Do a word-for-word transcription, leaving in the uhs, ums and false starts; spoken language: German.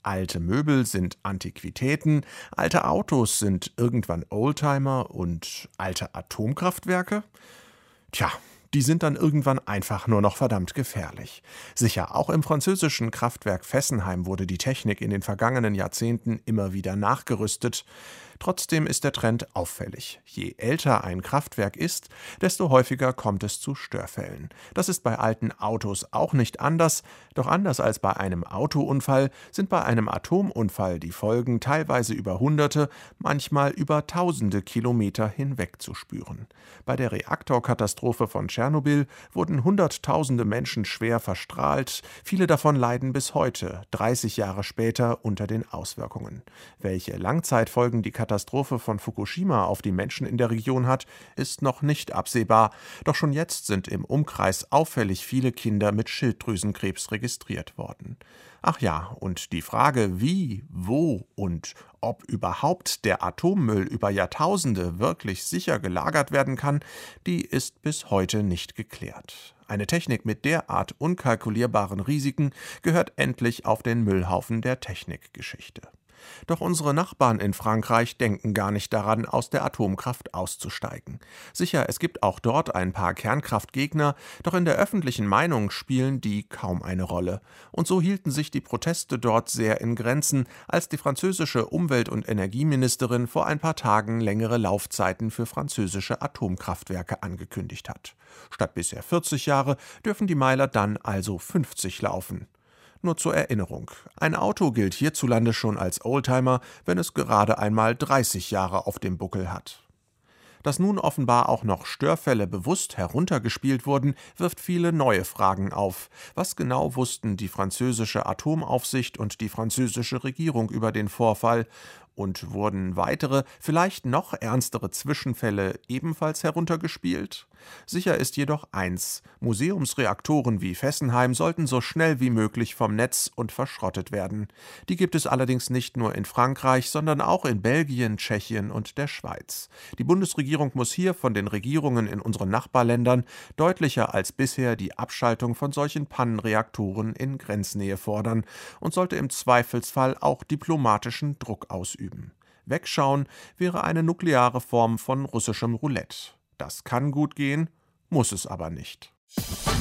Alte Möbel sind Antiquitäten, alte Autos sind irgendwann Oldtimer und alte Atomkraftwerke? Tja, die sind dann irgendwann einfach nur noch verdammt gefährlich. Sicher, auch im französischen Kraftwerk Fessenheim wurde die Technik in den vergangenen Jahrzehnten immer wieder nachgerüstet. Trotzdem ist der Trend auffällig. Je älter ein Kraftwerk ist, desto häufiger kommt es zu Störfällen. Das ist bei alten Autos auch nicht anders, doch anders als bei einem Autounfall sind bei einem Atomunfall die Folgen teilweise über Hunderte, manchmal über Tausende Kilometer hinweg zu spüren. Bei der Reaktorkatastrophe von Tschernobyl wurden Hunderttausende Menschen schwer verstrahlt, viele davon leiden bis heute, dreißig Jahre später, unter den Auswirkungen. Welche Langzeitfolgen die Katastrophe von Fukushima auf die Menschen in der Region hat, ist noch nicht absehbar, doch schon jetzt sind im Umkreis auffällig viele Kinder mit Schilddrüsenkrebs registriert worden. Ach ja, und die Frage, wie, wo und ob überhaupt der Atommüll über Jahrtausende wirklich sicher gelagert werden kann, die ist bis heute nicht geklärt. Eine Technik mit derart unkalkulierbaren Risiken gehört endlich auf den Müllhaufen der Technikgeschichte. Doch unsere Nachbarn in Frankreich denken gar nicht daran, aus der Atomkraft auszusteigen. Sicher, es gibt auch dort ein paar Kernkraftgegner, doch in der öffentlichen Meinung spielen die kaum eine Rolle. Und so hielten sich die Proteste dort sehr in Grenzen, als die französische Umwelt- und Energieministerin vor ein paar Tagen längere Laufzeiten für französische Atomkraftwerke angekündigt hat. Statt bisher vierzig Jahre dürfen die Meiler dann also fünfzig laufen. Nur zur Erinnerung, ein Auto gilt hierzulande schon als Oldtimer, wenn es gerade einmal dreißig Jahre auf dem Buckel hat. Dass nun offenbar auch noch Störfälle bewusst heruntergespielt wurden, wirft viele neue Fragen auf. Was genau wussten die französische Atomaufsicht und die französische Regierung über den Vorfall? Und wurden weitere, vielleicht noch ernstere Zwischenfälle ebenfalls heruntergespielt? Sicher ist jedoch eins: Museumsreaktoren wie Fessenheim sollten so schnell wie möglich vom Netz und verschrottet werden. Die gibt es allerdings nicht nur in Frankreich, sondern auch in Belgien, Tschechien und der Schweiz. Die Bundesregierung muss hier von den Regierungen in unseren Nachbarländern deutlicher als bisher die Abschaltung von solchen Pannenreaktoren in Grenznähe fordern und sollte im Zweifelsfall auch diplomatischen Druck ausüben. Wegschauen wäre eine nukleare Form von russischem Roulette. Das kann gut gehen, muss es aber nicht.